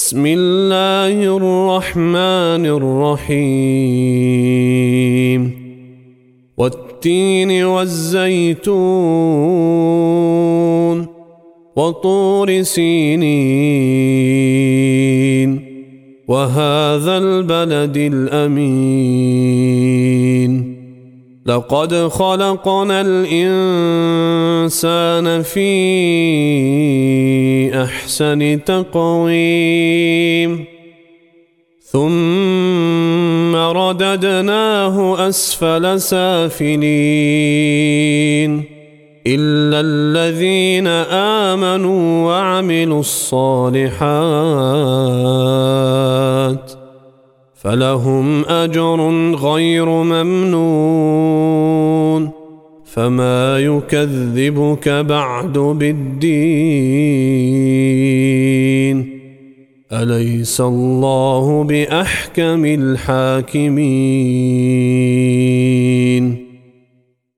بسم الله الرحمن الرحيم والتين والزيتون وطور سينين وهذا البلد الأمين لقد خلقنا الإنسان في أحسن تقويم ثم رددناه أسفل سافلين إلا الذين آمنوا وعملوا الصالحات فلهم أجر غير ممنون فما يكذبك بعد بالدين أليس الله بأحكم الحاكمين